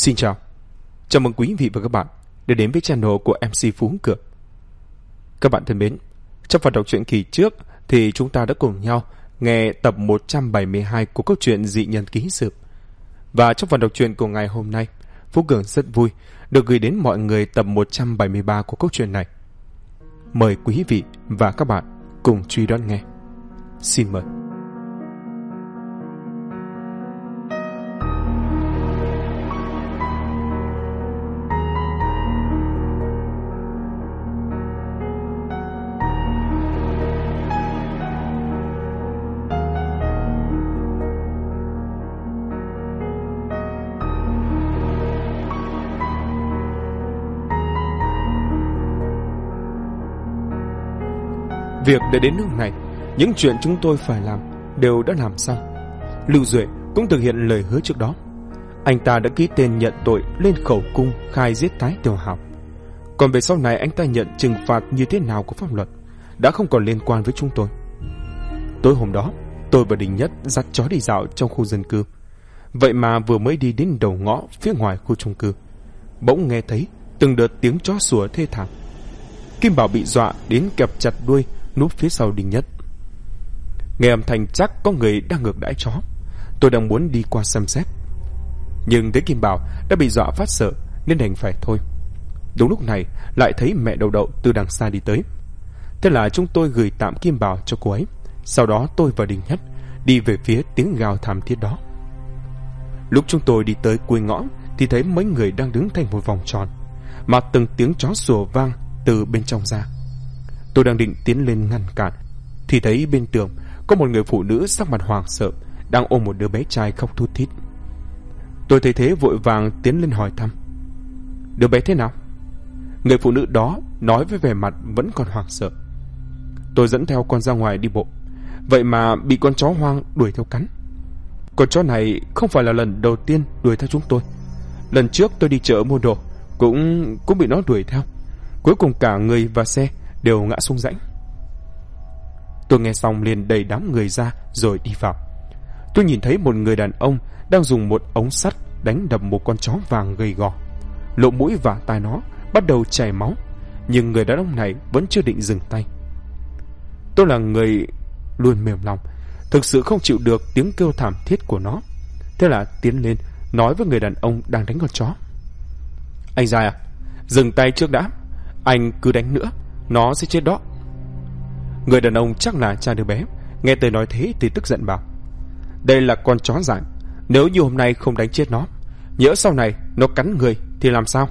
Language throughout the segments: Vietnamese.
Xin chào, chào mừng quý vị và các bạn đã đến với channel của MC Phú Cường. Các bạn thân mến, trong phần đọc truyện kỳ trước thì chúng ta đã cùng nhau nghe tập 172 của câu chuyện Dị Nhân Ký Sự. Và trong phần đọc truyện của ngày hôm nay, Phú Cường rất vui được gửi đến mọi người tập 173 của câu chuyện này. Mời quý vị và các bạn cùng truy đón nghe. Xin mời. Việc đã đến nước này, những chuyện chúng tôi phải làm đều đã làm xong. Lưu Duệ cũng thực hiện lời hứa trước đó. Anh ta đã ký tên nhận tội lên khẩu cung khai giết Thái Tiểu Hạo. Còn về sau này anh ta nhận trừng phạt như thế nào của pháp luật đã không còn liên quan với chúng tôi. Tối hôm đó, tôi và Đình Nhất dắt chó đi dạo trong khu dân cư. Vậy mà vừa mới đi đến đầu ngõ phía ngoài khu chung cư, bỗng nghe thấy từng đợt tiếng chó sủa thê thảm. Kim Bảo bị dọa đến kẹp chặt đuôi, núp phía sau Đình Nhất. Nghe âm thanh chắc có người đang ngược đãi chó. Tôi đang muốn đi qua xem xét, nhưng thấy Kim Bảo đã bị dọa phát sợ nên đành phải thôi. Đúng lúc này lại thấy mẹ Đậu Đậu từ đằng xa đi tới. Thế là chúng tôi gửi tạm Kim Bảo cho cô ấy. Sau đó tôi và Đình Nhất đi về phía tiếng gào thảm thiết đó. Lúc chúng tôi đi tới cuối ngõ thì thấy mấy người đang đứng thành một vòng tròn, mà từng tiếng chó sủa vang từ bên trong ra. Tôi đang định tiến lên ngăn cản thì thấy bên tường có một người phụ nữ sắc mặt hoảng sợ đang ôm một đứa bé trai khóc thút thít. Tôi thấy thế vội vàng tiến lên hỏi thăm: "Đứa bé thế nào?" Người phụ nữ đó nói với vẻ mặt vẫn còn hoảng sợ: "Tôi dẫn theo con ra ngoài đi bộ, vậy mà bị con chó hoang đuổi theo cắn. Con chó này không phải là lần đầu tiên đuổi theo chúng tôi. Lần trước tôi đi chợ mua đồ cũng bị nó đuổi theo. Cuối cùng cả người và xe đều ngã xuống rãnh." Tôi nghe xong liền đẩy đám người ra rồi đi vào. Tôi nhìn thấy một người đàn ông đang dùng một ống sắt đánh đập một con chó vàng gầy gò. Lỗ mũi và tai nó bắt đầu chảy máu, nhưng người đàn ông này vẫn chưa định dừng tay. Tôi là người luôn mềm lòng, thực sự không chịu được tiếng kêu thảm thiết của nó. Thế là tiến lên nói với người đàn ông đang đánh con chó: "Anh Giai à, dừng tay trước đã. Anh cứ đánh nữa, nó sẽ chết đó." Người đàn ông chắc là cha đứa bé, nghe tôi nói thế thì tức giận bảo: "Đây là con chó dại, nếu như hôm nay không đánh chết nó, nhỡ sau này nó cắn người thì làm sao?"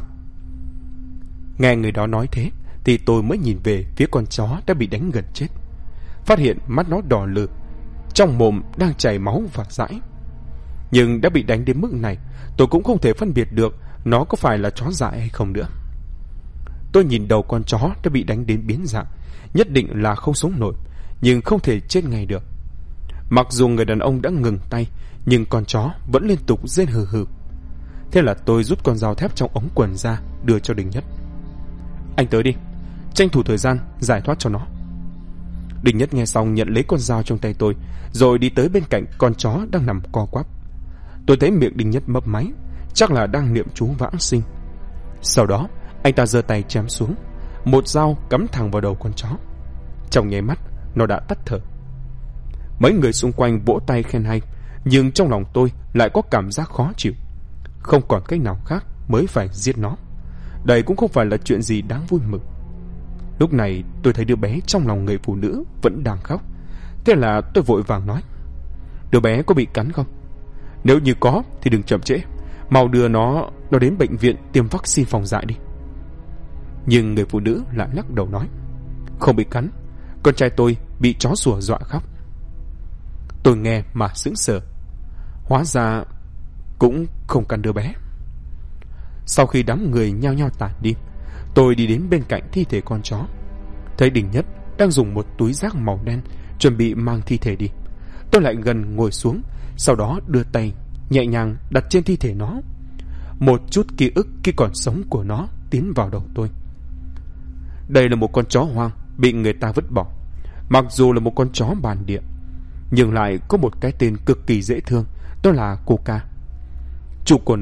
Nghe người đó nói thế thì tôi mới nhìn về phía con chó đã bị đánh gần chết. Phát hiện mắt nó đỏ lừ, trong mồm đang chảy máu và dãi. Nhưng đã bị đánh đến mức này, tôi cũng không thể phân biệt được nó có phải là chó dại hay không nữa. Tôi nhìn đầu con chó đã bị đánh đến biến dạng, nhất định là không sống nổi, nhưng không thể chết ngay được. Mặc dù người đàn ông đã ngừng tay, nhưng con chó vẫn liên tục rên hừ hừ. Thế là tôi rút con dao thép trong ống quần ra đưa cho Đình Nhất: "Anh tới đi, tranh thủ thời gian giải thoát cho nó." Đình Nhất nghe xong nhận lấy con dao trong tay tôi, rồi đi tới bên cạnh con chó đang nằm co quắp. Tôi thấy miệng Đình Nhất mấp máy, chắc là đang niệm chú vãng sinh. Sau đó anh ta giơ tay chém xuống, một dao cắm thẳng vào đầu con chó. Trong nháy mắt nó đã tắt thở. Mấy người xung quanh vỗ tay khen hay, nhưng trong lòng tôi lại có cảm giác khó chịu. Không còn cách nào khác mới phải giết nó. Đây cũng không phải là chuyện gì đáng vui mừng. Lúc này tôi thấy đứa bé trong lòng người phụ nữ vẫn đang khóc. Thế là tôi vội vàng nói: "Đứa bé có bị cắn không? Nếu như có thì đừng chậm trễ, mau đưa nó đến bệnh viện tiêm vaccine phòng dại đi." Nhưng người phụ nữ lại lắc đầu nói: "Không bị cắn, con trai tôi bị chó sủa dọa khóc." Tôi nghe mà sững sờ. Hóa ra cũng không cắn đứa bé. Sau khi đám người nhao nhao tản đi, tôi đi đến bên cạnh thi thể con chó. Thấy Đình Nhất đang dùng một túi rác màu đen chuẩn bị mang thi thể đi. Tôi lại gần ngồi xuống, sau đó đưa tay nhẹ nhàng đặt trên thi thể nó. Một chút ký ức khi còn sống của nó tiến vào đầu tôi. Đây là một con chó hoang bị người ta vứt bỏ. Mặc dù là một con chó bản địa, nhưng lại có một cái tên cực kỳ dễ thương, đó là Coca. Chủ của nó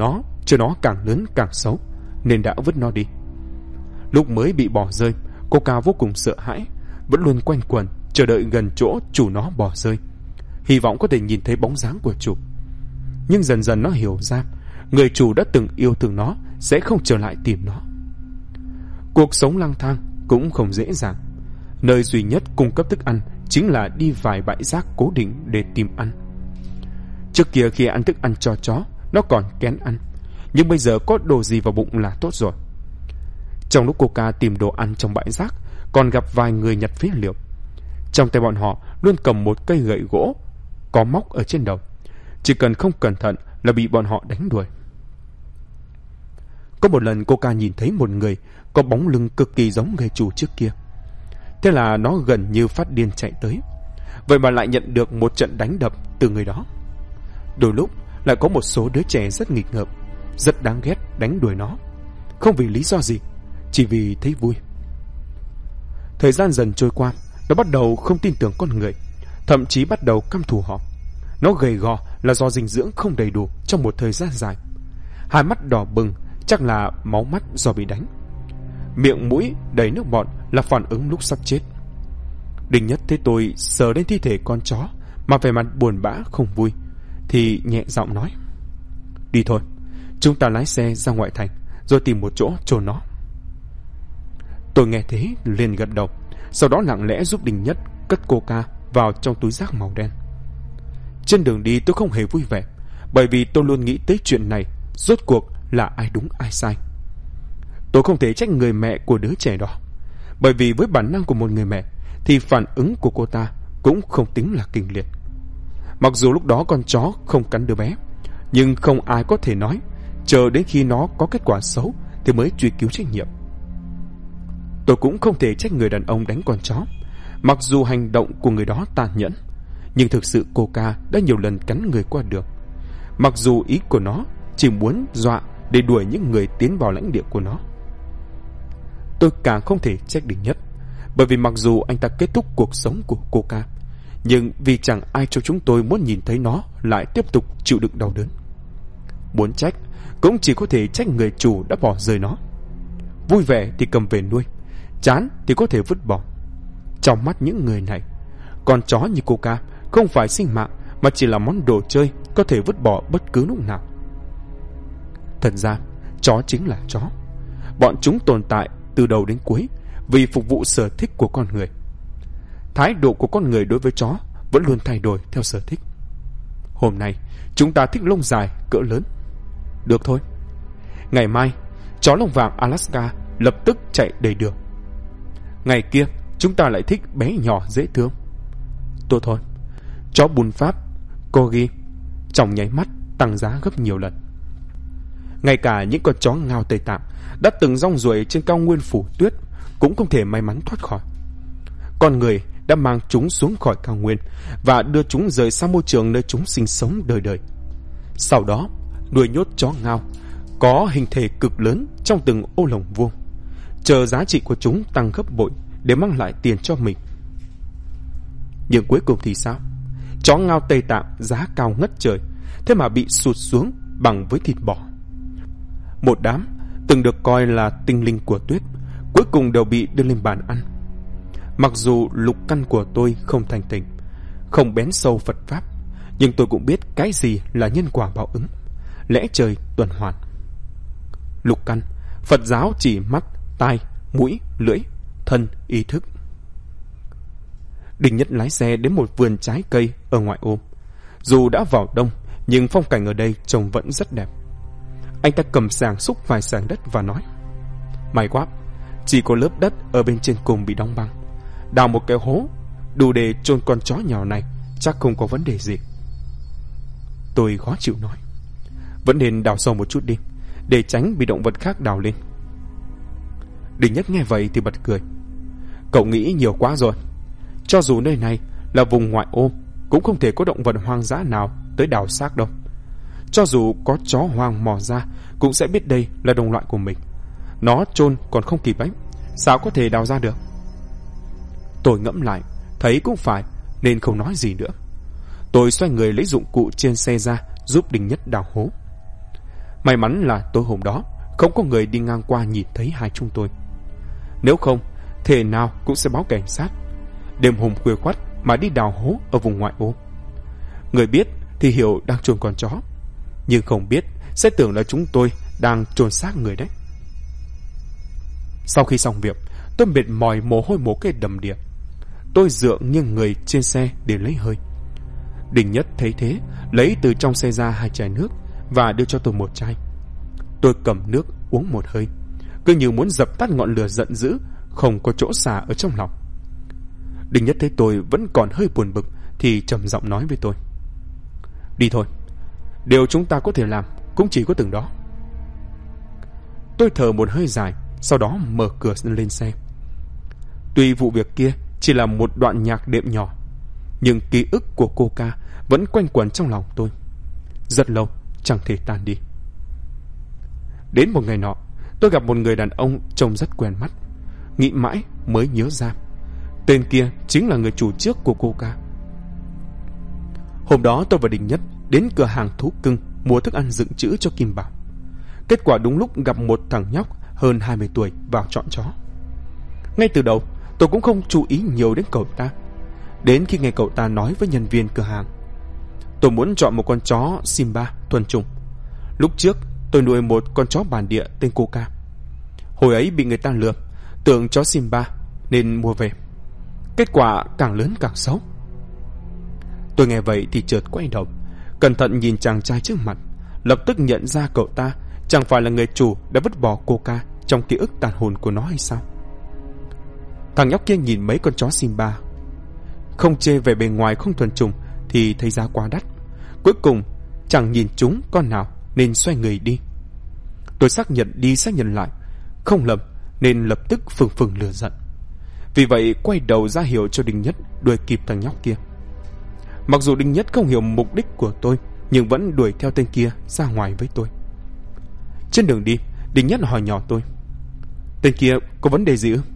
chứ nó càng lớn càng xấu, nên đã vứt nó đi. Lúc mới bị bỏ rơi, Coca vô cùng sợ hãi, vẫn luôn quanh quẩn chờ đợi gần chỗ chủ nó bỏ rơi, hy vọng có thể nhìn thấy bóng dáng của chủ. Nhưng dần dần nó hiểu ra, người chủ đã từng yêu thương nó sẽ không trở lại tìm nó. Cuộc sống lang thang cũng không dễ dàng. Nơi duy nhất cung cấp thức ăn chính là đi vài bãi rác cố định để tìm ăn. Trước kia khi ăn thức ăn cho chó, nó còn kén ăn, nhưng bây giờ có đồ gì vào bụng là tốt rồi. Trong lúc Coca tìm đồ ăn trong bãi rác, còn gặp vài người nhặt phế liệu. Trong tay bọn họ luôn cầm một cây gậy gỗ có móc ở trên đầu, chỉ cần không cẩn thận là bị bọn họ đánh đuổi. Có một lần Coca nhìn thấy một người có bóng lưng cực kỳ giống người chủ trước kia. Thế là nó gần như phát điên chạy tới. Vậy mà lại nhận được một trận đánh đập từ người đó. Đôi lúc lại có một số đứa trẻ rất nghịch ngợm, rất đáng ghét đánh đuổi nó, không vì lý do gì, chỉ vì thấy vui. Thời gian dần trôi qua, nó bắt đầu không tin tưởng con người, thậm chí bắt đầu căm thù họ. Nó gầy gò là do dinh dưỡng không đầy đủ trong một thời gian dài. Hai mắt đỏ bừng chắc là máu mắt do bị đánh. Miệng mũi đầy nước bọt là phản ứng lúc sắp chết. Đinh Nhất thấy tôi sờ lên thi thể con chó mà vẻ mặt buồn bã không vui, thì nhẹ giọng nói: "Đi thôi, chúng ta lái xe ra ngoại thành rồi tìm một chỗ chôn nó." Tôi nghe thế liền gật đầu, sau đó lặng lẽ giúp Đinh Nhất cất Coca vào trong túi rác màu đen. Trên đường đi tôi không hề vui vẻ, bởi vì tôi luôn nghĩ tới chuyện này rốt cuộc là ai đúng ai sai. Tôi không thể trách người mẹ của đứa trẻ đó, bởi vì với bản năng của một người mẹ thì phản ứng của cô ta cũng không tính là kịch liệt. Mặc dù lúc đó con chó không cắn đứa bé, nhưng không ai có thể nói chờ đến khi nó có kết quả xấu thì mới truy cứu trách nhiệm. Tôi cũng không thể trách người đàn ông đánh con chó. Mặc dù hành động của người đó tàn nhẫn, nhưng thực sự Coca đã nhiều lần cắn người qua đường. Mặc dù ý của nó chỉ muốn dọa để đuổi những người tiến vào lãnh địa của nó. Tôi càng không thể trách Đinh Nhất, bởi vì mặc dù anh ta kết thúc cuộc sống của Coca, nhưng vì chẳng ai cho chúng tôi muốn nhìn thấy nó lại tiếp tục chịu đựng đau đớn. Muốn trách cũng chỉ có thể trách người chủ đã bỏ rơi nó. Vui vẻ thì cầm về nuôi, chán thì có thể vứt bỏ. Trong mắt những người này, con chó như Coca không phải sinh mạng, mà chỉ là món đồ chơi có thể vứt bỏ bất cứ lúc nào. Thật ra chó chính là chó. Bọn chúng tồn tại từ đầu đến cuối vì phục vụ sở thích của con người. Thái độ của con người đối với chó vẫn luôn thay đổi theo sở thích. Hôm nay chúng ta thích lông dài cỡ lớn, được thôi. Ngày mai chó lông vàng Alaska lập tức chạy đầy đường. Ngày kia chúng ta lại thích bé nhỏ dễ thương. Tốt thôi, chó bùn Pháp Corgi trong nháy mắt tăng giá gấp nhiều lần. Ngay cả những con chó ngao Tây Tạng đã từng rong ruổi trên cao nguyên phủ tuyết cũng không thể may mắn thoát khỏi. Con người đã mang chúng xuống khỏi cao nguyên và đưa chúng rời xa môi trường nơi chúng sinh sống đời đời. Sau đó nuôi nhốt chó ngao có hình thể cực lớn trong từng ô lồng vuông, chờ giá trị của chúng tăng gấp bội để mang lại tiền cho mình. Nhưng cuối cùng thì sao? Chó ngao Tây Tạng giá cao ngất trời, thế mà bị sụt xuống bằng với thịt bò. Một đám từng được coi là tinh linh của tuyết cuối cùng đều bị đưa lên bàn ăn. Mặc dù lục căn của tôi không thành thỉnh, không bén sâu Phật Pháp, nhưng tôi cũng biết cái gì là nhân quả báo ứng, lẽ trời tuần hoàn. Lục căn, Phật giáo chỉ mắt, tai, mũi, lưỡi, thân, ý thức. Đinh Nhất lái xe đến một vườn trái cây ở ngoại ô. Dù đã vào đông, nhưng phong cảnh ở đây trông vẫn rất đẹp. Anh ta cầm xàng xúc vài xàng đất và nói: "May quá, chỉ có lớp đất ở bên trên cùng bị đóng băng. Đào một cái hố đủ để chôn con chó nhỏ này, chắc không có vấn đề gì." Tôi khó chịu nói: "Vẫn nên đào sâu một chút đi, để tránh bị động vật khác đào lên." Đinh Nhất nghe vậy thì bật cười: "Cậu nghĩ nhiều quá rồi. Cho dù nơi này là vùng ngoại ô, cũng không thể có động vật hoang dã nào tới đào xác đâu. Cho dù có chó hoang mò ra, cũng sẽ biết đây là đồng loại của mình. Nó chôn còn không kịp ấy, sao có thể đào ra được?" Tôi ngẫm lại, thấy cũng phải, nên không nói gì nữa. Tôi xoay người lấy dụng cụ trên xe ra, giúp Đinh Nhất đào hố. May mắn là tối hôm đó không có người đi ngang qua nhìn thấy hai chúng tôi. Nếu không, thể nào cũng sẽ báo cảnh sát. Đêm hôm khuya khoắt mà đi đào hố ở vùng ngoại ô. Người biết thì hiểu đang chôn con chó, nhưng không biết sẽ tưởng là chúng tôi đang chôn xác người đấy. Sau khi xong việc, tôi mệt mỏi, mồ hôi mồ kê đầm đìa. Tôi dựa nghiêng người trên xe để lấy hơi. Đình Nhất thấy thế, lấy từ trong xe ra 2 chai nước và đưa cho tôi 1 chai. Tôi cầm nước uống một hơi, cứ như muốn dập tắt ngọn lửa giận dữ không có chỗ xả ở trong lòng. Đình Nhất thấy tôi vẫn còn hơi buồn bực thì trầm giọng nói với tôi: "Đi thôi, điều chúng ta có thể làm cũng chỉ có từng đó." Tôi thở một hơi dài, sau đó mở cửa lên xe. Tuy vụ việc kia chỉ là một đoạn nhạc đệm nhỏ, nhưng ký ức của cô ca vẫn quanh quẩn trong lòng tôi, rất lâu chẳng thể tan đi. Đến một ngày nọ, tôi gặp một người đàn ông trông rất quen mắt. Nghĩ mãi mới nhớ ra, tên kia chính là người chủ trước của cô ca. Hôm đó tôi và Đình Nhất đến cửa hàng thú cưng mua thức ăn dự trữ cho Kim Bảo. Kết quả đúng lúc gặp một thằng nhóc hơn 20 tuổi vào chọn chó. Ngay từ đầu tôi cũng không chú ý nhiều đến cậu ta. Đến khi nghe cậu ta nói với nhân viên cửa hàng: "Tôi muốn chọn một con chó Simba thuần chủng. Lúc trước tôi nuôi một con chó bản địa tên Coca. Hồi ấy bị người ta lừa, tưởng chó Simba nên mua về. Kết quả càng lớn càng xấu." Tôi nghe vậy thì chợt quay đầu, cẩn thận nhìn chàng trai trước mặt, lập tức nhận ra cậu ta chẳng phải là người chủ đã vứt bỏ Coca trong ký ức tàn hồn của nó hay sao? Thằng nhóc kia nhìn mấy con chó Simba, không chê về bề ngoài không thuần chủng thì thấy giá quá đắt. Cuối cùng chẳng nhìn chúng con nào nên xoay người đi. Tôi xác nhận đi xác nhận lại, không lầm nên lập tức phừng phừng lửa giận. Vì vậy quay đầu ra hiệu cho Đình Nhất đuổi kịp thằng nhóc kia. Mặc dù Đình Nhất không hiểu mục đích của tôi, nhưng vẫn đuổi theo tên kia ra ngoài với tôi. Trên đường đi, Đình Nhất hỏi nhỏ tôi: "Tên kia có vấn đề gì ư?"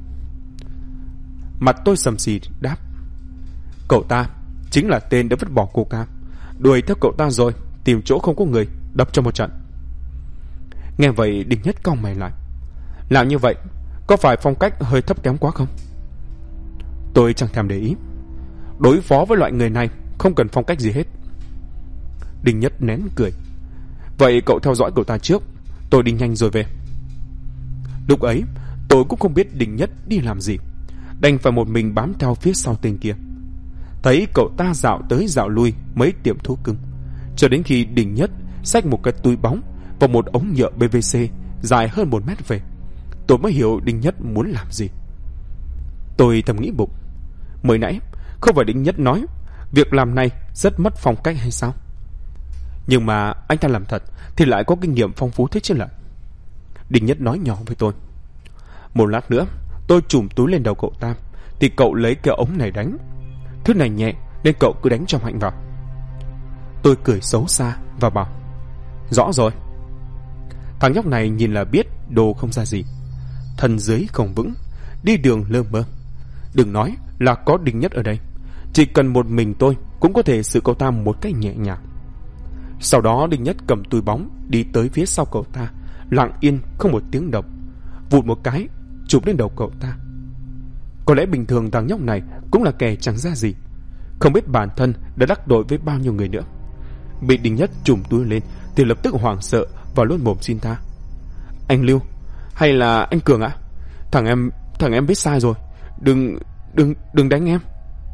Mặt tôi sầm xì đáp: "Cậu ta chính là tên đã vứt bỏ Coca. Đuổi theo cậu ta rồi, tìm chỗ không có người, đập cho một trận." Nghe vậy Đình Nhất cau mày lại: "Làm như vậy có phải phong cách hơi thấp kém quá không?" Tôi chẳng thèm để ý. Đối phó với loại người này không cần phong cách gì hết. Đình Nhất nén cười: "Vậy cậu theo dõi cậu ta trước, tôi đi nhanh rồi về." Lúc ấy tôi cũng không biết Đình Nhất đi làm gì, đành phải một mình bám theo phía sau tên kia. Thấy cậu ta dạo tới dạo lui mấy tiệm thú cưng, cho đến khi Đình Nhất xách một cái túi bóng và một ống nhựa PVC dài hơn 1 mét về, tôi mới hiểu Đình Nhất muốn làm gì. Tôi thầm nghĩ bụng, mới nãy không phải Đình Nhất nói việc làm này rất mất phong cách hay sao? Nhưng mà anh ta làm thật thì lại có kinh nghiệm phong phú thế chứ lại. Đình Nhất nói nhỏ với tôi: "Một lát nữa tôi chùm túi lên đầu cậu ta, thì cậu lấy cái ống này đánh. Thứ này nhẹ nên cậu cứ đánh cho mạnh vào." Tôi cười xấu xa và bảo: "Rõ rồi." Thằng nhóc này nhìn là biết đồ không ra gì, thân dưới không vững, đi đường lơ mơ. Đừng nói là có Đình Nhất ở đây, chỉ cần một mình tôi cũng có thể xử cậu ta một cách nhẹ nhàng. Sau đó Đình Nhất cầm túi bóng đi tới phía sau cậu ta, lặng yên không một tiếng động, vụt một cái chụp lên đầu cậu ta. Có lẽ bình thường thằng nhóc này cũng là kẻ chẳng ra gì, không biết bản thân đã đắc tội với bao nhiêu người nữa. Bị Đình Nhất chùm túi lên thì lập tức hoảng sợ và luôn mồm xin tha: "Anh Lưu, hay là anh Cường ạ? Thằng em biết sai rồi, đừng đánh em."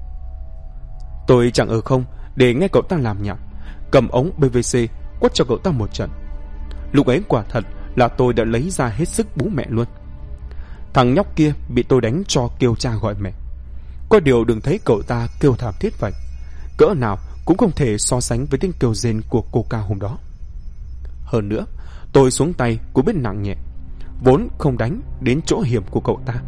Tôi chẳng ở không để nghe cậu ta làm nhảm, cầm ống PVC quất cho cậu ta một trận. Lúc ấy quả thật là tôi đã lấy ra hết sức bú mẹ luôn. Thằng nhóc kia bị tôi đánh cho kêu cha gọi mẹ. Có điều đừng thấy cậu ta kêu thảm thiết vậy, cỡ nào cũng không thể so sánh với tiếng kêu rên của Coca hôm đó. Hơn nữa, tôi xuống tay cũng biết nặng nhẹ, vốn không đánh đến chỗ hiểm của cậu ta.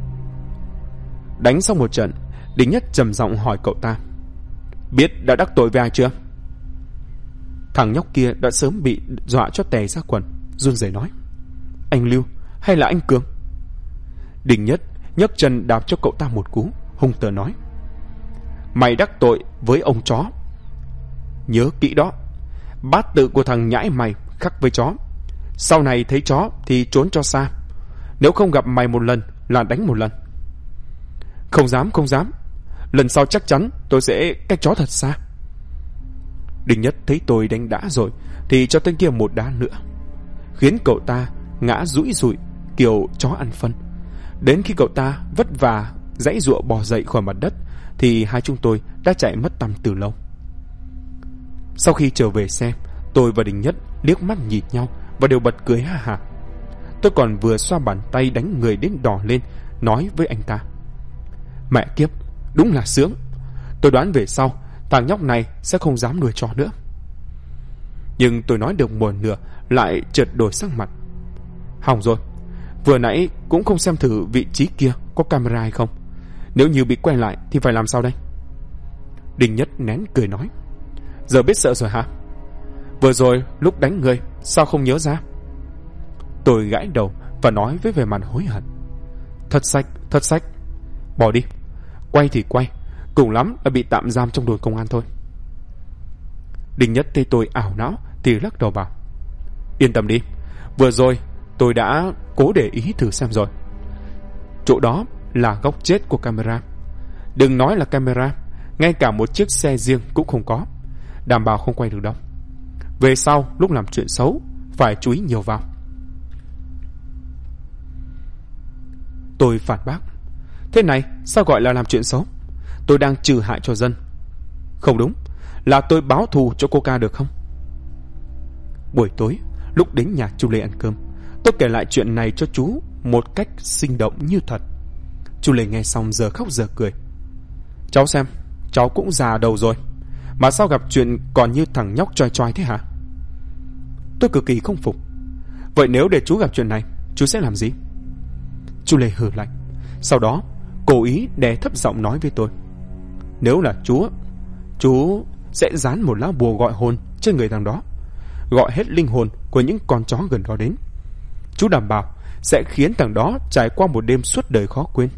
Đánh xong một trận, Đình Nhất trầm giọng hỏi cậu ta: "Biết đã đắc tội với ai chưa?" Thằng nhóc kia đã sớm bị dọa cho tè ra quần, run rẩy nói: "Anh Lưu hay là anh Cường?" Đình Nhất nhấc chân đạp cho cậu ta một cú, hung tợn nói: "Mày đắc tội với ông chó. Nhớ kỹ đó, bát tự của thằng nhãi mày khác với chó, Sau này thấy chó thì trốn cho xa. Nếu không gặp mày một lần là đánh một lần. Không dám, không dám. Lần sau chắc chắn tôi sẽ cách chó thật xa. Đinh Nhất thấy tôi đánh đã rồi thì cho tên kia một đá nữa, khiến cậu ta ngã rũi rụi kiểu chó ăn phân. Đến khi cậu ta vất vả giãy giụa bò dậy khỏi mặt đất thì hai chúng tôi đã chạy mất tăm từ lâu. Sau khi trở về xe, tôi và Đinh Nhất liếc mắt nhìn nhau và đều bật cười ha hả. Tôi còn vừa xoa bàn tay đánh người đến đỏ lên, nói với anh ta: Mẹ kiếp, đúng là sướng. Tôi đoán về sau thằng nhóc này sẽ không dám nuôi chó nữa. Nhưng tôi nói được một nửa lại chợt đổi sắc mặt. Hỏng rồi, vừa nãy cũng không xem thử vị trí kia có camera hay không. Nếu như bị quay lại thì phải làm sao đây? Đinh Nhất nén cười nói: Giờ biết sợ rồi hả? Vừa rồi lúc đánh người sao không nhớ ra? Tôi gãi đầu và nói với vẻ mặt hối hận: Thất sách. Bỏ đi. Quay thì quay, cùng lắm là bị tạm giam trong đồn công an thôi. Đinh Nhất thấy tôi ảo não thì lắc đầu bảo: Yên tâm đi, vừa rồi tôi đã cố để ý thử xem rồi. Chỗ đó là góc chết của camera. Đừng nói là camera, ngay cả một chiếc xe riêng cũng không có, đảm bảo không quay được đâu. Về sau lúc làm chuyện xấu phải chú ý nhiều vào. Tôi phản bác: Thế này sao gọi là làm chuyện xấu? Tôi đang trừ hại cho dân. Không đúng, là tôi báo thù cho Coca được không? Buổi tối lúc đến nhà chú Lê ăn cơm, tôi kể lại chuyện này cho chú một cách sinh động như thật. Chú Lê nghe xong giờ khóc giờ cười: Cháu xem, cháu cũng già đầu rồi mà sao gặp chuyện còn như thằng nhóc choi choi thế hả? Tôi cực kỳ không phục. Vậy nếu để chú gặp chuyện này, chú sẽ làm gì? Chú Lê hừ lạnh, sau đó cố ý đè thấp giọng nói với tôi: Nếu là chú sẽ dán một lá bùa gọi hồn trên người thằng đó, gọi hết linh hồn của những con chó gần đó đến. Chú đảm bảo sẽ khiến thằng đó trải qua một đêm suốt đời khó quên.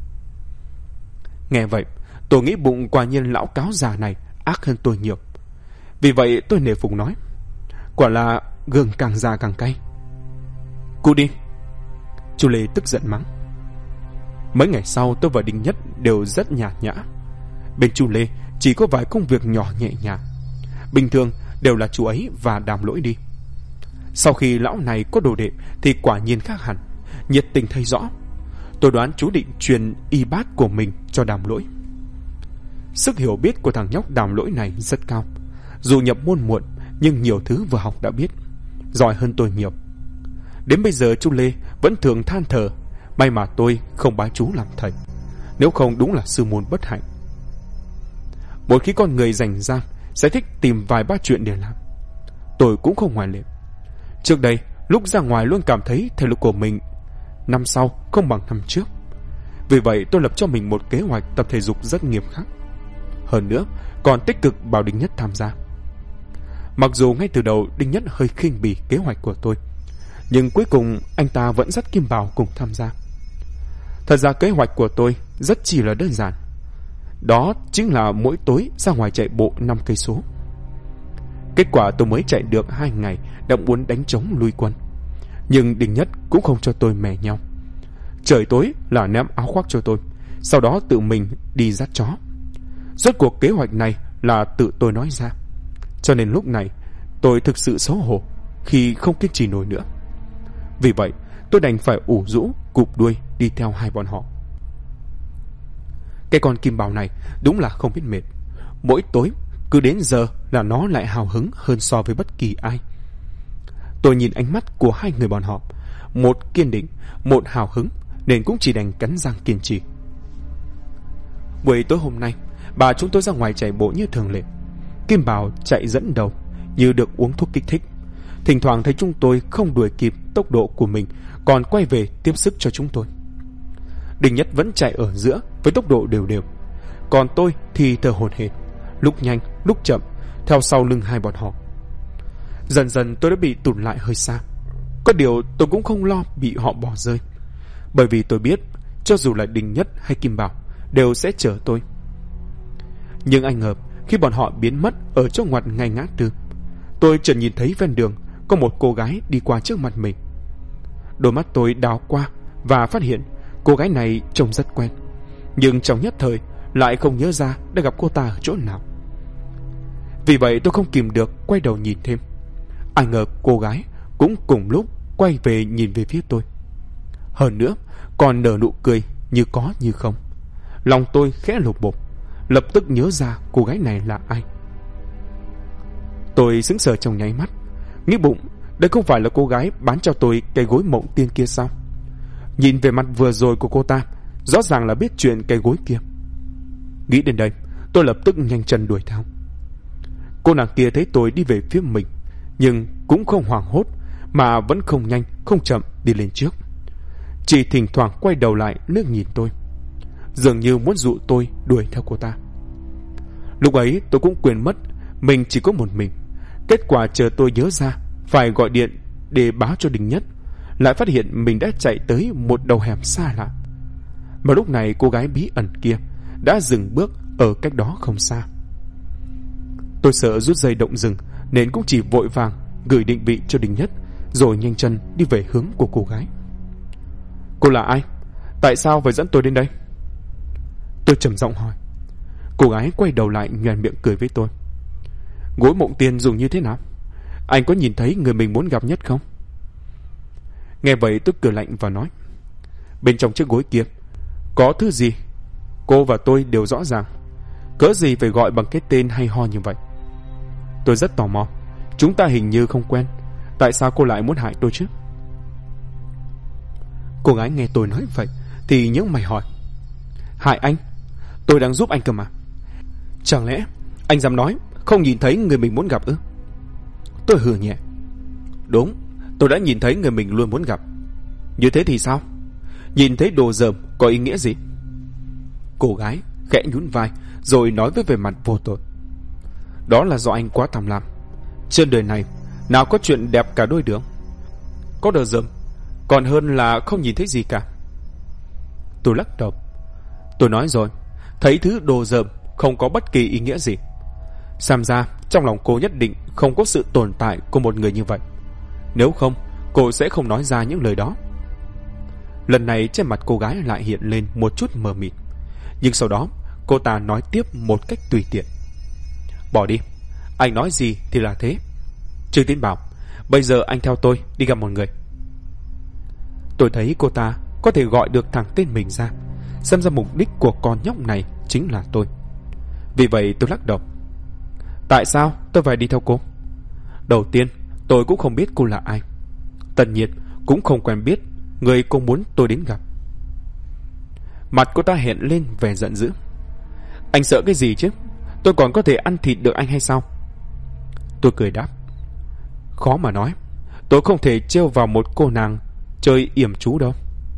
Nghe vậy, tôi nghĩ bụng quả nhiên lão cáo già này ác hơn tôi nhiều. Vì vậy tôi nể phục nói: Quả là gừng càng già càng cay. Cút đi. Chú Lê tức giận mắng. Mấy ngày sau tôi và Đinh Nhất đều rất nhạt nhã. Bên chú Lê chỉ có vài công việc nhỏ nhẹ nhàng, bình thường đều là chú ấy và Đàm Lỗi đi. Sau khi lão này có đồ đệ thì quả nhiên khác hẳn, nhiệt tình thấy rõ. Tôi đoán chú định truyền y bát của mình cho Đàm Lỗi. Sức hiểu biết của thằng nhóc Đàm Lỗi này rất cao. Dù nhập môn muộn nhưng nhiều thứ vừa học đã biết, giỏi hơn tôi nhiều. Đến bây giờ chú Lê vẫn thường than thở: May mà tôi không bái chú làm thầy, nếu không đúng là sư môn bất hạnh. Mỗi khi con người rảnh rang sẽ thích tìm vài ba chuyện để làm. Tôi cũng không ngoại lệ. Trước đây lúc ra ngoài luôn cảm thấy thể lực của mình năm sau không bằng năm trước. Vì vậy tôi lập cho mình một kế hoạch tập thể dục rất nghiêm khắc. Hơn nữa còn tích cực bảo Đinh Nhất tham gia. Mặc dù ngay từ đầu Đinh Nhất hơi khinh bỉ kế hoạch của tôi, nhưng cuối cùng anh ta vẫn dắt Kim Bảo cùng tham gia. Thật ra kế hoạch của tôi rất chỉ là đơn giản. Đó chính là mỗi tối ra ngoài chạy bộ 5 cây số. Kết quả tôi mới chạy được 2 ngày đã muốn đánh trống lui quân. Nhưng Đinh Nhất cũng không cho tôi mè nhau. Trời tối là ném áo khoác cho tôi, sau đó tự mình đi dắt chó. Rốt cuộc kế hoạch này là tự tôi nói ra, cho nên lúc này tôi thực sự xấu hổ khi không kiên trì nổi nữa. Vì vậy tôi đành phải ủ rũ cụp đuôi đi theo hai bọn họ. Cái con Kim Bảo này đúng là không biết mệt. Mỗi tối cứ đến giờ là nó lại hào hứng hơn so với bất kỳ ai. Tôi nhìn ánh mắt của hai người bọn họ, một kiên định, một hào hứng, nên cũng chỉ đành cắn răng kiên trì. Buổi tối hôm nay, bà chúng tôi ra ngoài chạy bộ như thường lệ. Kim Bảo chạy dẫn đầu như được uống thuốc kích thích. Thỉnh thoảng thấy chúng tôi không đuổi kịp tốc độ của mình, còn quay về tiếp sức cho chúng tôi. Đinh Nhất vẫn chạy ở giữa với tốc độ đều đều, còn tôi thì thở hổn hển, lúc nhanh lúc chậm theo sau lưng hai bọn họ. Dần dần tôi đã bị tụt lại hơi xa. Có điều tôi cũng không lo bị họ bỏ rơi, bởi vì tôi biết cho dù là Đinh Nhất hay Kim Bảo đều sẽ chở tôi. Nhưng anh ngờ khi bọn họ biến mất ở chỗ ngoặt ngay ngã tư, tôi chợt nhìn thấy ven đường có một cô gái đi qua trước mặt mình. Đôi mắt tôi đảo qua và phát hiện cô gái này trông rất quen, nhưng trong nhất thời lại không nhớ ra đã gặp cô ta ở chỗ nào. Vì vậy tôi không kìm được quay đầu nhìn thêm. Ai ngờ cô gái cũng cùng lúc quay về nhìn về phía tôi. Hơn nữa còn nở nụ cười như có như không. Lòng tôi khẽ lột bột, lập tức nhớ ra cô gái này là ai. Tôi sững sờ trong nháy mắt, nghĩ bụng, đây không phải là cô gái bán cho tôi cây gối mộng tiên kia sao? Nhìn về mặt vừa rồi của cô ta, rõ ràng là biết chuyện cây gối kia. Nghĩ đến đây, tôi lập tức nhanh chân đuổi theo. Cô nàng kia thấy tôi đi về phía mình, nhưng cũng không hoảng hốt, mà vẫn không nhanh không chậm đi lên trước. Chỉ thỉnh thoảng quay đầu lại liếc nhìn tôi, dường như muốn dụ tôi đuổi theo cô ta. Lúc ấy tôi cũng quên mất mình chỉ có một mình. Kết quả chờ tôi nhớ ra phải gọi điện để báo cho Đình Nhất, lại phát hiện mình đã chạy tới một đầu hẻm xa lạ. Mà lúc này cô gái bí ẩn kia đã dừng bước ở cách đó không xa. Tôi sợ rút dây động rừng nên cũng chỉ vội vàng gửi định vị cho Đình Nhất, rồi nhanh chân đi về hướng của cô gái. Cô là ai? Tại sao phải dẫn tôi đến đây? Tôi trầm giọng hỏi. Cô gái quay đầu lại nhoẻn miệng cười với tôi. Gối mộng tiên dùng như thế nào? Anh có nhìn thấy người mình muốn gặp nhất không? Nghe vậy tôi cười lạnh và nói, bên trong chiếc gối kia có thứ gì cô và tôi đều rõ ràng, cớ gì phải gọi bằng cái tên hay ho như vậy? Tôi rất tò mò, chúng ta hình như không quen, tại sao cô lại muốn hại tôi chứ? Cô gái nghe tôi nói vậy thì nhướng mày hỏi, hại anh? Tôi đang giúp anh cơ mà. Chẳng lẽ anh dám nói không nhìn thấy người mình muốn gặp ư? Tôi hừ nhẹ. Đúng, tôi đã nhìn thấy người mình luôn muốn gặp. Như thế thì sao? Nhìn thấy đồ dởm có ý nghĩa gì? Cô gái khẽ nhún vai rồi nói với vẻ mặt vô tội. Đó là do anh quá tham lam. Trên đời này nào có chuyện đẹp cả đôi đường. Có đồ dởm còn hơn là không nhìn thấy gì cả. Tôi lắc đầu. Tôi nói rồi, thấy thứ đồ dởm không có bất kỳ ý nghĩa gì. Xem ra trong lòng cô nhất định không có sự tồn tại của một người như vậy. Nếu không, cô sẽ không nói ra những lời đó. Lần này trên mặt cô gái lại hiện lên một chút mờ mịt, nhưng sau đó cô ta nói tiếp một cách tùy tiện. Bỏ đi, anh nói gì thì là thế. Trương Tín bảo, bây giờ anh theo tôi đi gặp một người. Tôi thấy cô ta có thể gọi được thẳng tên mình ra, xem ra mục đích của con nhóc này chính là tôi. Vì vậy tôi lắc đầu. Tại sao tôi phải đi theo cô? Đầu tiên, tôi cũng không biết cô là ai. Tất nhiên cũng không quen biết người cô muốn tôi đến gặp. Mặt cô ta hiện lên vẻ giận dữ. Anh sợ cái gì chứ? Tôi còn có thể ăn thịt được anh hay sao? Tôi cười đáp. Khó mà nói, tôi không thể trêu vào một cô nàng chơi yểm chú đâu.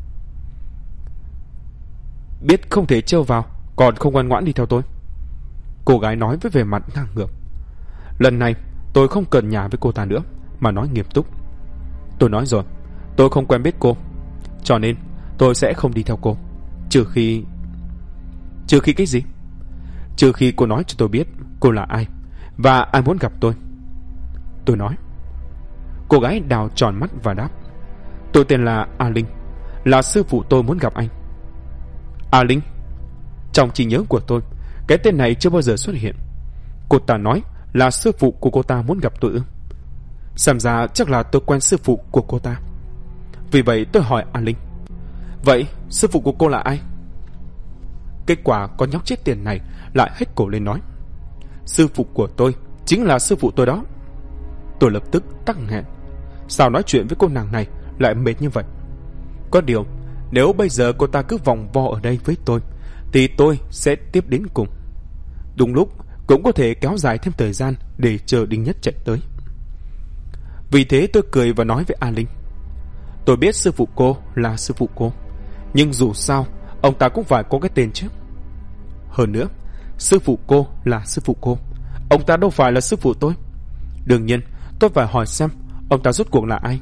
Biết không thể trêu vào, còn không ngoan ngoãn đi theo tôi? Cô gái nói với vẻ mặt ngang ngược. Lần này tôi không cần nhả với cô ta nữa, mà nói nghiêm túc. Tôi nói rồi, tôi không quen biết cô, cho nên tôi sẽ không đi theo cô. Trừ khi cái gì? Trừ khi cô nói cho tôi biết cô là ai và ai muốn gặp tôi. Tôi nói. Cô gái đào tròn mắt và đáp. Tôi tên là A Linh, là sư phụ tôi muốn gặp anh. A Linh? Trong trí nhớ của tôi, cái tên này chưa bao giờ xuất hiện. Cô ta nói là sư phụ của cô ta muốn gặp tôi ư? Xem ra chắc là tôi quen sư phụ của cô ta. Vì vậy tôi hỏi A Linh, vậy sư phụ của cô là ai? Kết quả con nhóc chết tiệt này lại hét cổ lên nói, sư phụ của tôi chính là sư phụ tôi đó. Tôi lập tức tắc nghẹn. Sao nói chuyện với cô nàng này lại mệt như vậy? Có điều, nếu bây giờ cô ta cứ vòng vo ở đây với tôi thì tôi sẽ tiếp đến cùng. Đúng lúc cũng có thể kéo dài thêm thời gian để chờ Đinh Nhất chạy tới. Vì thế tôi cười và nói với A Linh, tôi biết sư phụ cô là sư phụ cô, nhưng dù sao ông ta cũng phải có cái tên chứ. Hơn nữa, sư phụ cô là sư phụ cô, ông ta đâu phải là sư phụ tôi. Đương nhiên tôi phải hỏi xem ông ta rốt cuộc là ai.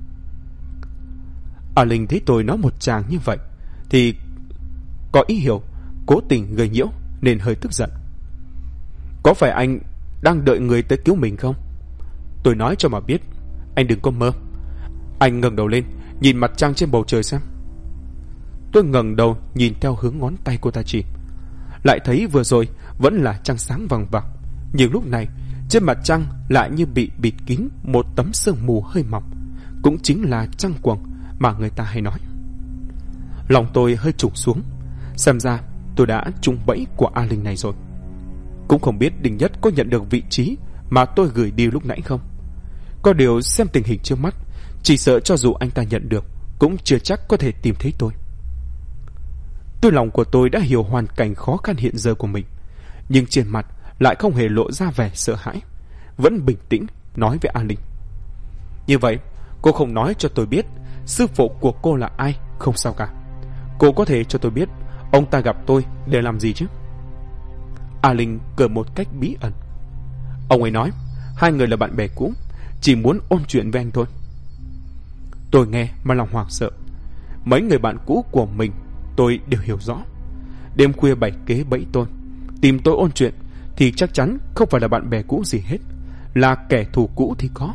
A Linh thấy tôi nói một tràng như vậy thì có ý hiểu cố tình gây nhiễu nên hơi tức giận. Có phải anh đang đợi người tới cứu mình không? Tôi nói cho mà biết, anh đừng có mơ. Anh ngẩng đầu lên, nhìn mặt trăng trên bầu trời xem. Tôi ngẩng đầu nhìn theo hướng ngón tay cô ta chỉ, lại thấy vừa rồi vẫn là trăng sáng vằng vặc, nhưng lúc này trên mặt trăng lại như bị bịt kín một tấm sương mù hơi mỏng, cũng chính là trăng quầng mà người ta hay nói. Lòng tôi hơi trùng xuống, xem ra tôi đã trúng bẫy của A Linh này rồi. Cũng không biết Đình Nhất có nhận được vị trí mà tôi gửi đi lúc nãy không. Có điều xem tình hình trước mắt, chỉ sợ cho dù anh ta nhận được cũng chưa chắc có thể tìm thấy tôi. Tuy lòng của tôi đã hiểu hoàn cảnh khó khăn hiện giờ của mình, nhưng trên mặt lại không hề lộ ra vẻ sợ hãi, vẫn bình tĩnh nói với A Linh. Như vậy, cô không nói cho tôi biết sư phụ của cô là ai không sao cả. Cô có thể cho tôi biết ông ta gặp tôi để làm gì chứ? A Linh cười một cách bí ẩn. Ông ấy nói hai người là bạn bè cũ, chỉ muốn ôn chuyện với anh thôi. Tôi nghe mà lòng hoảng sợ. Mấy người bạn cũ của mình tôi đều hiểu rõ. Đêm khuya bày kế bẫy tôi, tìm tôi ôn chuyện, thì chắc chắn không phải là bạn bè cũ gì hết, là kẻ thù cũ thì có.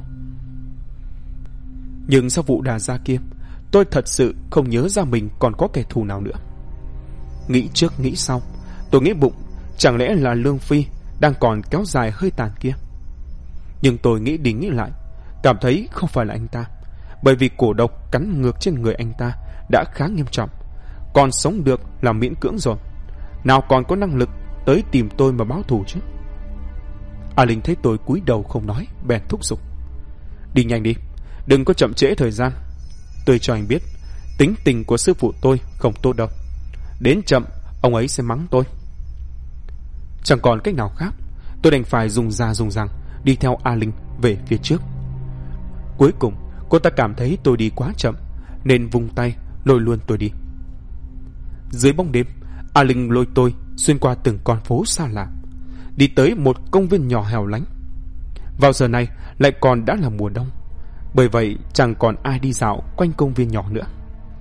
Nhưng sau vụ đà gia kia, tôi thật sự không nhớ ra mình còn có kẻ thù nào nữa. Nghĩ trước nghĩ sau, tôi nghĩ bụng, chẳng lẽ là Lương Phi đang còn kéo dài hơi tàn kia? Nhưng tôi nghĩ đi nghĩ lại, cảm thấy không phải là anh ta, bởi vì cổ độc cắn ngược trên người anh ta đã khá nghiêm trọng, còn sống được là miễn cưỡng rồi, nào còn có năng lực tới tìm tôi mà báo thù chứ. A Linh thấy tôi cúi đầu không nói, bèn thúc giục. Đi nhanh đi, đừng có chậm trễ thời gian. Tôi cho anh biết, tính tình của sư phụ tôi không tốt đâu. Đến chậm, ông ấy sẽ mắng tôi. Chẳng còn cách nào khác, tôi đành phải dùng da dùng răng đi theo A Linh về phía trước. Cuối cùng, cô ta cảm thấy tôi đi quá chậm, nên vung tay lôi luôn tôi đi. Dưới bóng đêm, A Linh lôi tôi xuyên qua từng con phố xa lạ, đi tới một công viên nhỏ hẻo lánh. Vào giờ này lại còn đã là mùa đông, bởi vậy chẳng còn ai đi dạo quanh công viên nhỏ nữa.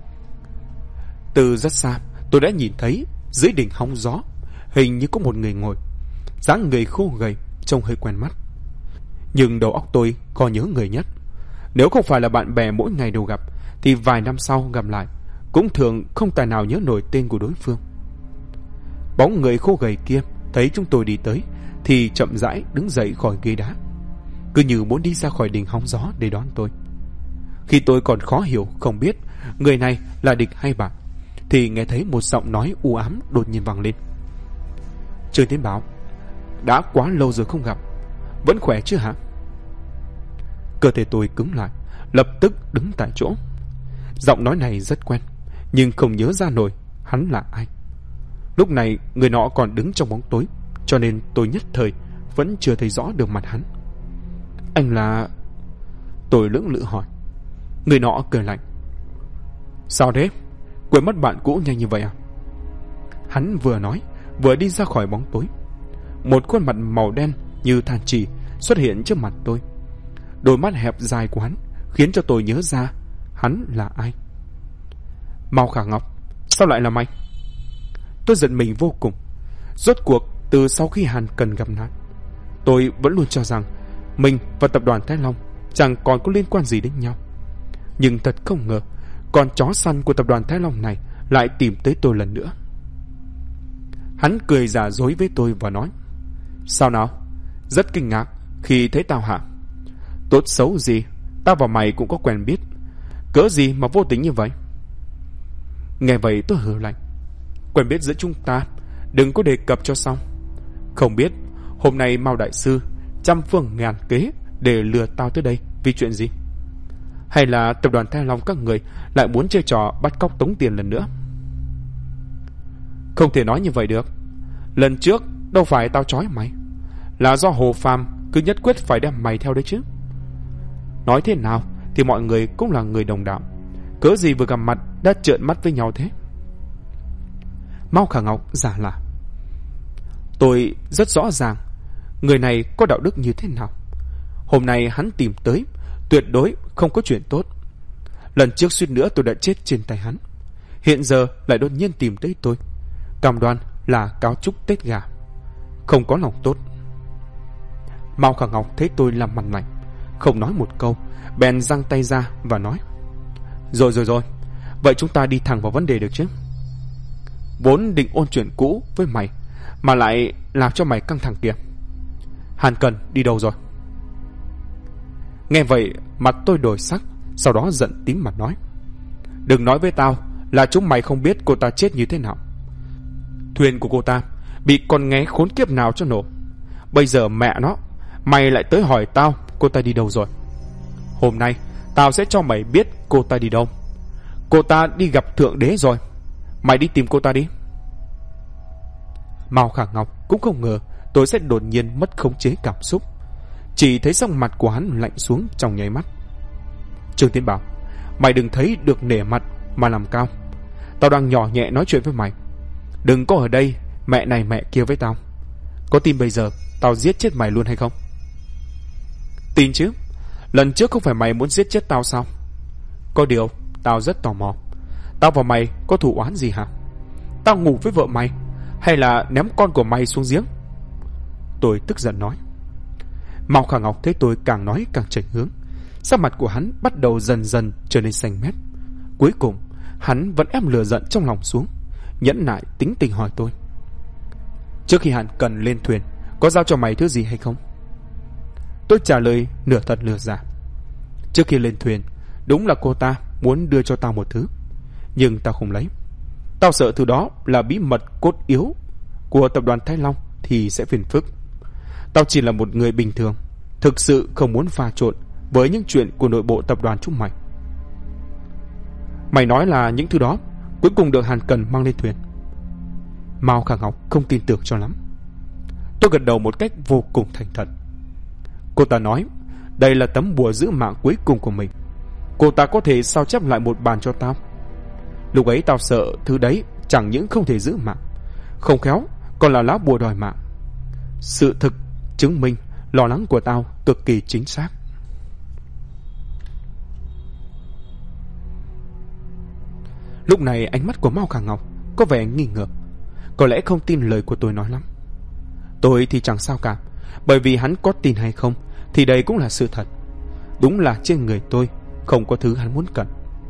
Từ rất xa, tôi đã nhìn thấy dưới đỉnh hóng gió hình như có một người ngồi, dáng người khô gầy, trông hơi quen mắt. Nhưng đầu óc tôi có nhớ người nhất. Nếu không phải là bạn bè mỗi ngày đều gặp, thì vài năm sau gặp lại cũng thường không tài nào nhớ nổi tên của đối phương. Bóng người khô gầy kia thấy chúng tôi đi tới thì chậm rãi đứng dậy khỏi ghế đá, cứ như muốn đi ra khỏi đỉnh hóng gió để đón tôi. Khi tôi còn khó hiểu không biết người này là địch hay bạn, thì nghe thấy một giọng nói u ám đột nhiên vang lên. Trương Tiến Bảo, đã quá lâu rồi không gặp, vẫn khỏe chứ hả? Cơ thể tôi cứng lại, lập tức đứng tại chỗ. Giọng nói này rất quen, nhưng không nhớ ra nổi hắn là ai. Lúc này người nọ còn đứng trong bóng tối, cho nên tôi nhất thời vẫn chưa thấy rõ được mặt hắn. Anh là... Tôi lưỡng lự hỏi. Người nọ cười lạnh. Sao thế? Quên mất bạn cũ nhanh như vậy à? Hắn vừa nói vừa đi ra khỏi bóng tối. Một khuôn mặt màu đen như than chỉ xuất hiện trước mặt tôi. Đôi mắt hẹp dài của hắn khiến cho tôi nhớ ra hắn là ai. Mao Khả Ngọc, sao lại là mày? Tôi giận mình vô cùng. Rốt cuộc từ sau khi Hàn Cần gặp nạn, tôi vẫn luôn cho rằng mình và tập đoàn Thái Long chẳng còn có liên quan gì đến nhau. Nhưng thật không ngờ con chó săn của tập đoàn Thái Long này lại tìm tới tôi lần nữa. Hắn cười giả dối với tôi và nói. Sao nào? Rất kinh ngạc khi thấy tao hả? Tốt xấu gì tao và mày cũng có quen biết, cớ gì mà vô tình như vậy? Nghe vậy tôi hừ lạnh. Quen biết giữa chúng ta đừng có đề cập cho xong. Không biết hôm nay Mao đại sư trăm phương ngàn kế để lừa tao tới đây vì chuyện gì? Hay là tập đoàn Thái Long các người lại muốn chơi trò bắt cóc tống tiền lần nữa? Không thể nói như vậy được. Lần trước đâu phải tao trói mày, là do Hồ Phàm cứ nhất quyết phải đem mày theo đấy chứ. Nói thế nào thì mọi người cũng là người đồng đạo, cớ gì vừa gặp mặt đã trợn mắt với nhau thế? Mao Khả Ngọc giả lả. Tôi rất rõ ràng người này có đạo đức như thế nào. Hôm nay hắn tìm tới tuyệt đối không có chuyện tốt. Lần trước suýt nữa tôi đã chết trên tay hắn, hiện giờ lại đột nhiên tìm tới tôi, cam đoan là cáo chúc Tết gà, không có lòng tốt. Mao Khả Ngọc thấy tôi làm mặt lạnh, không nói một câu, bèn giang tay ra và nói: Rồi, vậy chúng ta đi thẳng vào vấn đề được chứ? Vốn định ôn chuyện cũ với mày mà lại làm cho mày căng thẳng kìa. Hàn Cần đi đâu rồi? Nghe vậy mặt tôi đổi sắc, sau đó giận tím mặt nói: Đừng nói với tao là chúng mày không biết cô ta chết như thế nào. Thuyền của cô ta bị con nghé khốn kiếp nào cho nổ. Bây giờ mẹ nó, mày lại tới hỏi tao cô ta đi đâu rồi. Hôm nay tao sẽ cho mày biết cô ta đi đâu. Cô ta đi gặp Thượng Đế rồi. Mày đi tìm cô ta đi. Mao Khả Ngọc cũng không ngờ tôi sẽ đột nhiên mất khống chế cảm xúc. Chỉ thấy sắc mặt của hắn lạnh xuống trong nháy mắt. Trương Tiến bảo: Mày đừng thấy được nể mặt mà làm cao. Tao đang nhỏ nhẹ nói chuyện với mày. Đừng có ở đây mẹ này mẹ kia với tao. Có tin bây giờ tao giết chết mày luôn hay không? Tin chứ. Lần trước không phải mày muốn giết chết tao sao? Có điều tao rất tò mò. Tao và mày có thù oán gì hả? Tao ngủ với vợ mày hay là ném con của mày xuống giếng? Tôi tức giận nói. Mao Khả Ngọc thấy tôi càng nói càng chệch hướng. Sắc mặt của hắn bắt đầu dần dần trở nên xanh mét. Cuối cùng hắn vẫn ép lửa giận trong lòng xuống, nhẫn nại tính tình hỏi tôi: Trước khi Hàn Cần lên thuyền, có giao cho mày thứ gì hay không? Tôi trả lời nửa thật nửa giả. Trước khi lên thuyền, đúng là cô ta muốn đưa cho tao một thứ, nhưng tao không lấy. Tao sợ thứ đó là bí mật cốt yếu của tập đoàn Thái Long thì sẽ phiền phức. Tao chỉ là một người bình thường, thực sự không muốn pha trộn với những chuyện của nội bộ tập đoàn chúng mày. Mày nói là những thứ đó cuối cùng được Hàn Cần mang lên thuyền. Mao Khả Ngọc không tin tưởng cho lắm. Tôi gật đầu một cách vô cùng thành thật. Cô ta nói đây là tấm bùa giữ mạng cuối cùng của mình. Cô ta có thể sao chép lại một bàn cho tao. Lúc ấy tao sợ thứ đấy chẳng những không thể giữ mạng, không khéo còn là lá bùa đòi mạng. Sự thực chứng minh lo lắng của tao cực kỳ chính xác. Lúc này ánh mắt của Mao Khả Ngọc có vẻ nghi ngờ, có lẽ không tin lời của tôi nói lắm. Tôi thì chẳng sao cả, bởi vì hắn có tin hay không thì đây cũng là sự thật. Đúng là trên người tôi không có thứ hắn muốn cần.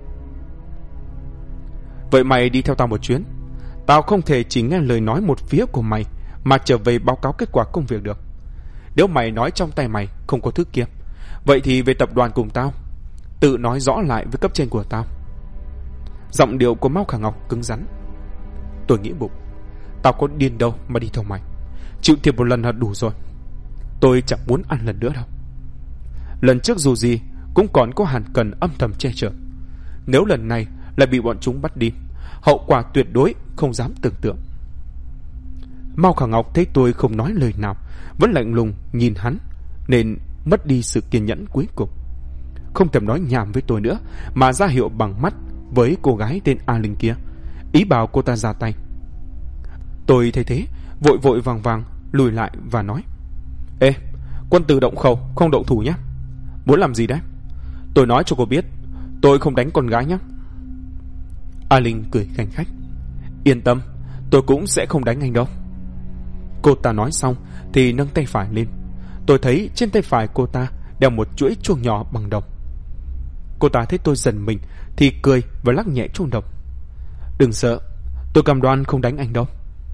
Vậy mày đi theo tao một chuyến. Tao không thể chỉ nghe lời nói một phía của mày mà trở về báo cáo kết quả công việc được. Nếu mày nói trong tay mày không có thứ kia, vậy thì về tập đoàn cùng tao, tự nói rõ lại với cấp trên của tao. Giọng điệu của Mao Khả Ngọc cứng rắn. Tôi nghĩ bụng, tao có điên đâu mà đi theo mày. Chịu thiệt một lần là đủ rồi. Tôi chẳng muốn ăn lần nữa đâu. Lần trước dù gì cũng còn có Hàn Cần âm thầm che chở. Nếu lần này lại bị bọn chúng bắt đi, hậu quả tuyệt đối không dám tưởng tượng. Mao Khả Ngọc thấy tôi không nói lời nào, vẫn lạnh lùng nhìn hắn, nên mất đi sự kiên nhẫn cuối cùng. Không thèm nói nhảm với tôi nữa, mà ra hiệu bằng mắt với cô gái tên A Linh kia, ý bảo cô ta ra tay. Tôi thấy thế, vội vội vàng vàng lùi lại và nói: Ê, quân tử động khẩu không động thủ nhé. Muốn làm gì đấy? Tôi nói cho cô biết, tôi không đánh con gái nhé. A Linh cười khanh khách: Yên tâm, tôi cũng sẽ không đánh anh đâu. Cô ta nói xong thì nâng tay phải lên. Tôi thấy trên tay phải cô ta đeo một chuỗi chuông nhỏ bằng đồng. Cô ta thấy tôi giận mình thì cười và lắc nhẹ chuông đồng. Đừng sợ, tôi cam đoan không đánh anh đâu.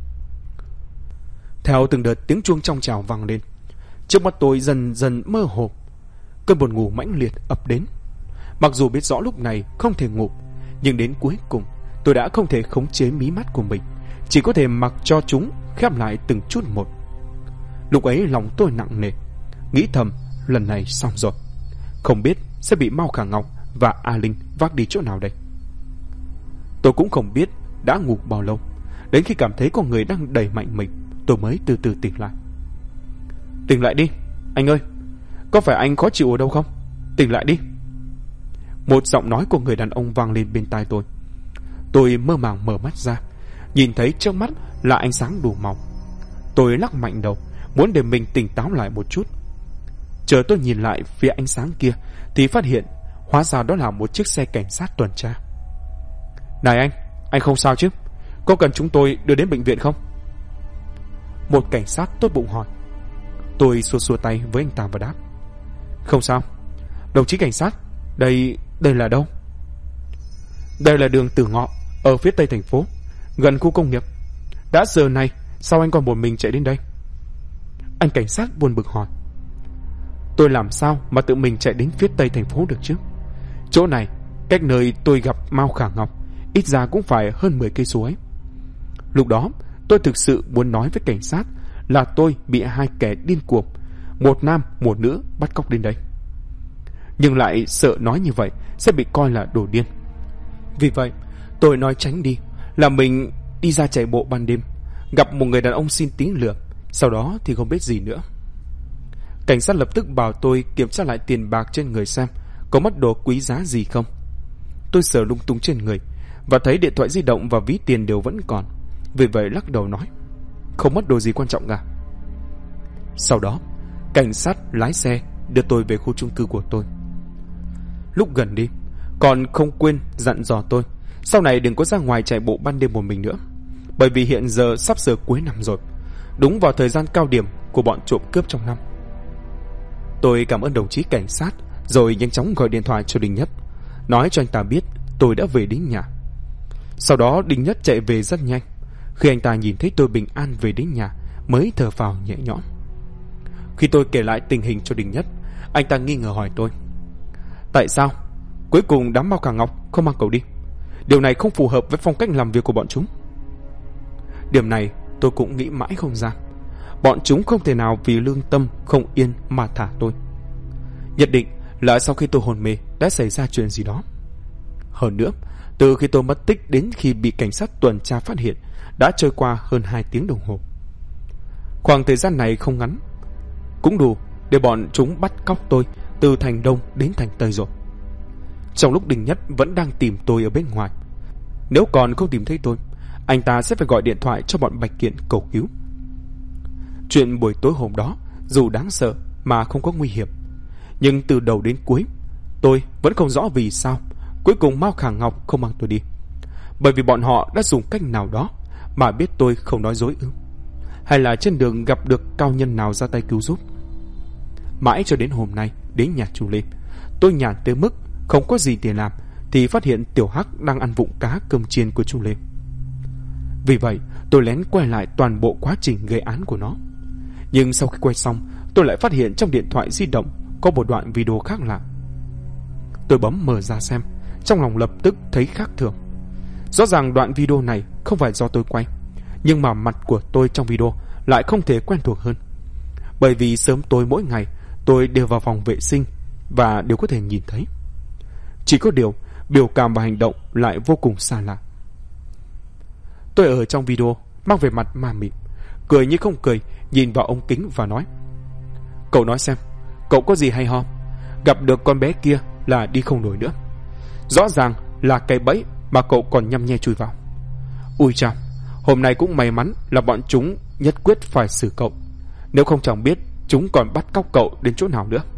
Theo từng đợt tiếng chuông trong trào vang lên, trước mắt tôi dần dần mơ hồ. Cơn buồn ngủ mãnh liệt ập đến. Mặc dù biết rõ lúc này không thể ngủ, nhưng đến cuối cùng tôi đã không thể khống chế mí mắt của mình, chỉ có thể mặc cho chúng khép lại từng chút một. Lúc ấy lòng tôi nặng nề, nghĩ thầm lần này xong rồi, không biết sẽ bị Mao Khả Ngọc và A Linh vác đi chỗ nào đây. Tôi cũng không biết đã ngủ bao lâu. Đến khi cảm thấy có người đang đẩy mạnh mình, tôi mới từ từ tỉnh lại. Tỉnh lại đi, anh ơi. Có phải anh khó chịu ở đâu không? Tỉnh lại đi. Một giọng nói của người đàn ông vang lên bên tai tôi. Tôi mơ màng mở mắt ra, nhìn thấy trước mắt là ánh sáng đủ màu. Tôi lắc mạnh đầu, muốn để mình tỉnh táo lại một chút. Chờ tôi nhìn lại phía ánh sáng kia thì phát hiện hóa ra đó là một chiếc xe cảnh sát tuần tra. Này anh không sao chứ? Có cần chúng tôi đưa đến bệnh viện không? Một cảnh sát tốt bụng hỏi. Tôi xua xua tay với anh ta và đáp: Không sao, Đồng chí cảnh sát, đây là đâu? Đây là đường Tử Ngọ, ở phía tây thành phố, gần khu công nghiệp. Đã giờ này, sao anh còn một mình chạy đến đây? Anh cảnh sát buồn bực hỏi. Tôi làm sao mà tự mình chạy đến phía tây thành phố được chứ? Chỗ này, cách nơi tôi gặp Mao Khả Ngọc, ít ra cũng phải hơn 10 cây số ấy. Lúc đó, tôi thực sự muốn nói với cảnh sát là tôi bị hai kẻ điên cuồng, một nam một nữ bắt cóc đến đây. Nhưng lại sợ nói như vậy sẽ bị coi là đồ điên. Vì vậy, tôi nói tránh đi, là mình đi ra chạy bộ ban đêm, gặp một người đàn ông xin tín lừa, sau đó thì không biết gì nữa. Cảnh sát lập tức bảo tôi kiểm tra lại tiền bạc trên người xem có mất đồ quý giá gì không. Tôi sờ lung tung trên người và thấy điện thoại di động và ví tiền đều vẫn còn. Vì vậy lắc đầu nói, không mất đồ gì quan trọng cả. Sau đó, cảnh sát lái xe đưa tôi về khu chung cư của tôi. Lúc gần đi, còn không quên dặn dò tôi sau này đừng có ra ngoài chạy bộ ban đêm một mình nữa, bởi vì hiện giờ sắp sửa cuối năm rồi, đúng vào thời gian cao điểm của bọn trộm cướp trong năm. Tôi cảm ơn đồng chí cảnh sát, rồi nhanh chóng gọi điện thoại cho Đinh Nhất, nói cho anh ta biết tôi đã về đến nhà. Sau đó Đinh Nhất chạy về rất nhanh. Khi anh ta nhìn thấy tôi bình an về đến nhà mới thở phào nhẹ nhõm. Khi tôi kể lại tình hình cho Đinh Nhất, anh ta nghi ngờ hỏi tôi, tại sao cuối cùng đám Mao Khả Ngọc không mang cậu đi? Điều này không phù hợp với phong cách làm việc của bọn chúng. Điểm này tôi cũng nghĩ mãi không ra. Bọn chúng không thể nào vì lương tâm không yên mà thả tôi. Nhất định là sau khi tôi hôn mê đã xảy ra chuyện gì đó. Hơn nữa, từ khi tôi mất tích đến khi bị cảnh sát tuần tra phát hiện đã trôi qua hơn 2 tiếng đồng hồ. Khoảng thời gian này không ngắn, cũng đủ để bọn chúng bắt cóc tôi từ thành Đông đến thành Tây rồi. Trong lúc Đinh Nhất vẫn đang tìm tôi ở bên ngoài, nếu còn không tìm thấy tôi, anh ta sẽ phải gọi điện thoại cho bọn Bạch Kiện cầu cứu. Chuyện buổi tối hôm đó dù đáng sợ mà không có nguy hiểm, nhưng từ đầu đến cuối tôi vẫn không rõ vì sao cuối cùng Mao Khả Ngọc không mang tôi đi. Bởi vì bọn họ đã dùng cách nào đó mà biết tôi không nói dối ư? Hay là trên đường gặp được cao nhân nào ra tay cứu giúp? Mãi cho đến hôm nay đến nhà chú Lê, tôi nhàn tới mức không có gì để làm thì phát hiện Tiểu Hắc đang ăn vụng cá cơm chiên của chú Lê. Vì vậy tôi lén quay lại toàn bộ quá trình gây án của nó. Nhưng sau khi quay xong, tôi lại phát hiện trong điện thoại di động có một đoạn video khác lạ. Tôi bấm mở ra xem, trong lòng lập tức thấy khác thường. Rõ ràng đoạn video này không phải do tôi quay, nhưng mà mặt của tôi trong video lại không thể quen thuộc hơn. Bởi vì sớm tối mỗi ngày tôi đều vào phòng vệ sinh và đều có thể nhìn thấy. Chỉ có điều biểu cảm và hành động lại vô cùng xa lạ. Tôi ở trong video mang về mặt ma mị, cười như không cười, nhìn vào ống kính và nói, cậu nói xem, cậu có gì hay ho? Gặp được con bé kia là đi không nổi nữa. Rõ ràng là cái bẫy mà cậu còn nhăm nhe chui vào. Ui chao, hôm nay cũng may mắn là bọn chúng nhất quyết phải xử cậu, nếu không chẳng biết chúng còn bắt cóc cậu đến chỗ nào nữa.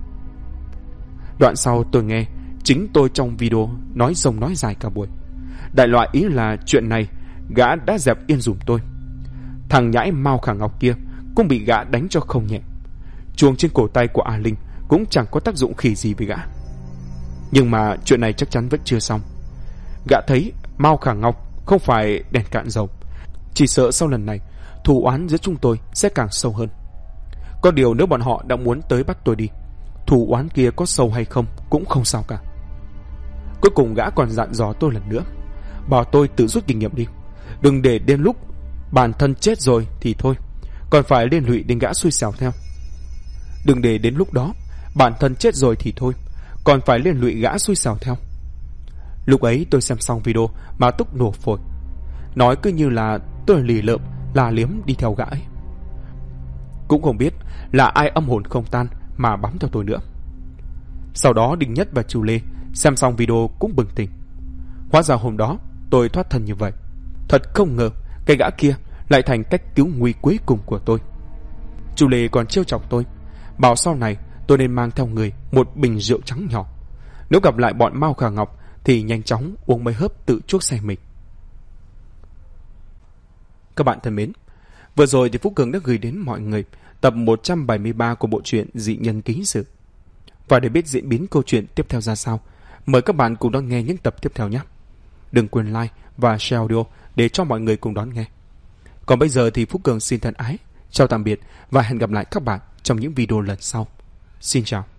Đoạn sau tôi nghe chính tôi trong video nói rông nói dài cả buổi. Đại loại ý là chuyện này gã đã dẹp yên dùm tôi. Thằng nhãi Mao Khả Ngọc kia cũng bị gã đánh cho không nhẹ. Chuông trên cổ tay của A Linh cũng chẳng có tác dụng khỉ gì với gã. Nhưng mà chuyện này chắc chắn vẫn chưa xong. Gã thấy Mao Khả Ngọc không phải đèn cạn dầu, chỉ sợ sau lần này thù oán giữa chúng tôi sẽ càng sâu hơn. Có điều nếu bọn họ đã muốn tới bắt tôi đi, thù oán kia có sâu hay không cũng không sao cả. Cuối cùng gã còn dặn dò tôi lần nữa, bảo tôi tự rút kinh nghiệm đi, đừng để đến lúc bản thân chết rồi thì thôi, còn phải liên lụy đến gã xui xẻo theo. Đừng để đến lúc đó bản thân chết rồi thì thôi, còn phải liên lụy gã xui xẻo theo. Lúc ấy tôi xem xong video mà tức nổ phổi. Nói cứ như là tôi lì lợm là liếm đi theo gã ấy. Cũng không biết là ai âm hồn không tan mà bám theo tôi nữa. Sau đó Đinh Nhất và chú Lê xem xong video cũng bừng tỉnh. Hóa ra hôm đó tôi thoát thân như vậy. Thật không ngờ cái gã kia lại thành cách cứu nguy cuối cùng của tôi. Chú Lê còn trêu chọc tôi, bảo sau này tôi nên mang theo người một bình rượu trắng nhỏ. Nếu gặp lại bọn Mao Khả Ngọc thì nhanh chóng uống mấy hớp tự chuốc xe mình. Các bạn thân mến, vừa rồi thì Phúc Cường đã gửi đến mọi người tập 173 của bộ truyện Dị Nhân Ký Sự. Và để biết diễn biến câu chuyện tiếp theo ra sao, mời các bạn cùng đón nghe những tập tiếp theo nhé. Đừng quên like và share audio để cho mọi người cùng đón nghe. Còn bây giờ thì Phúc Cường xin thân ái, chào tạm biệt và hẹn gặp lại các bạn trong những video lần sau. Xin chào.